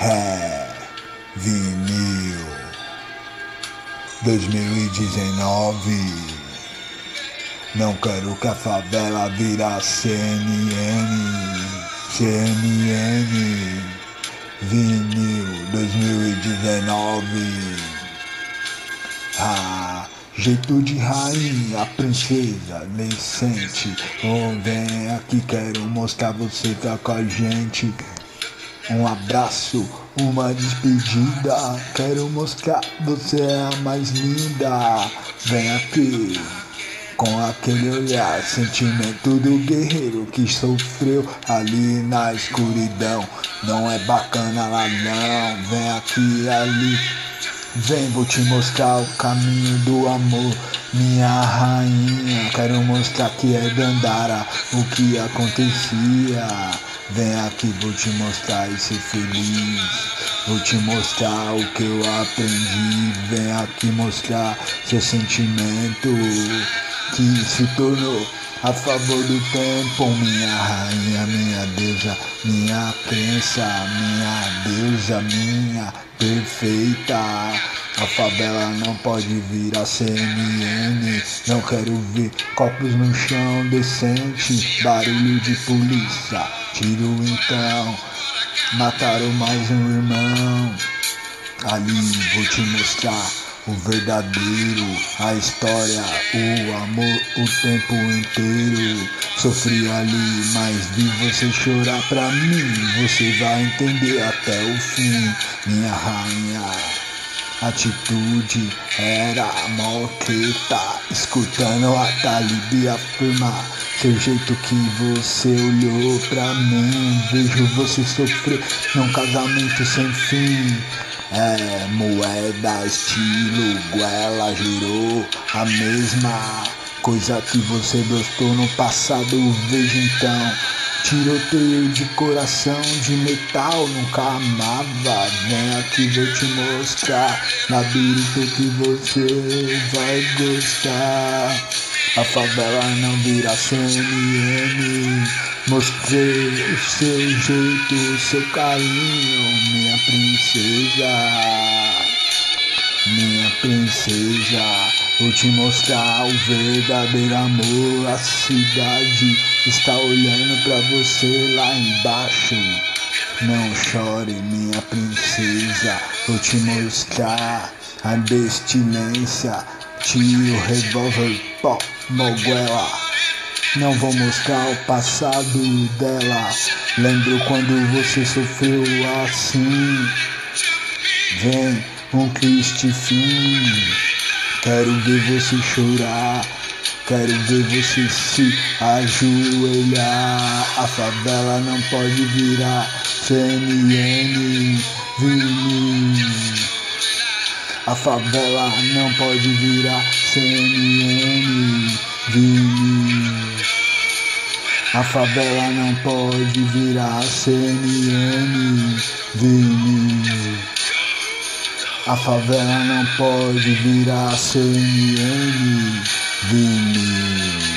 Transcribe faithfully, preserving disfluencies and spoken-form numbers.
É, vinil dois mil e dezenove. Não quero que a favela vira C N N, C N N. Vinil dois mil e dezenove. Ah, jeito de rainha, princesa, decente. Oh, vem aqui, quero mostrar você tá com a gente. Um abraço, uma despedida. Quero mostrar você é a mais linda. Vem aqui, com aquele olhar, sentimento do guerreiro que sofreu ali na escuridão. Não é bacana lá não, vem aqui ali. Vem, vou te mostrar o caminho do amor, minha rainha. Quero mostrar que é Dandara o que acontecia. Vem aqui, vou te mostrar e ser feliz. Vou te mostrar o que eu aprendi. Vem aqui mostrar seu sentimento que se tornou a favor do tempo. Minha rainha, minha deusa, minha crença, minha deusa, minha perfeita. A favela não pode virar C N N. Não quero ver copos no chão decente, barulho de polícia, tiro então. Mataram mais um irmão. Ali vou te mostrar o verdadeiro, a história, o amor, o tempo inteiro. Sofri ali, mas vi você chorar pra mim. Você vai entender até o fim, minha rainha. Atitude era moqueta, escutando a Talib afirmar seu jeito que você olhou pra mim. Vejo você sofrer num casamento sem fim. É, moeda, estilo, goela, girou a mesma coisa que você gostou no passado. Vejo então, tiroteio de coração de metal, nunca amava. Vem aqui, vou te mostrar labirinto que você vai gostar. A favela não vira C N N. Mostrei o seu jeito, o seu carinho, minha princesa, minha princesa. Vou te mostrar o verdadeiro amor. A cidade está olhando pra você lá embaixo. Não chore, minha princesa. Vou te mostrar a bestilência. Tiro, revólver, pó, moguela. Não vou mostrar o passado dela. Lembro quando você sofreu assim. Vem um triste fim. Quero ver você chorar. Quero ver você se ajoelhar. A favela não pode virar C N N. Vinil. A favela não pode virar C N N. Vinil. A favela não pode virar C N N. Vinil. A favela não pode virar C N N. Vinil.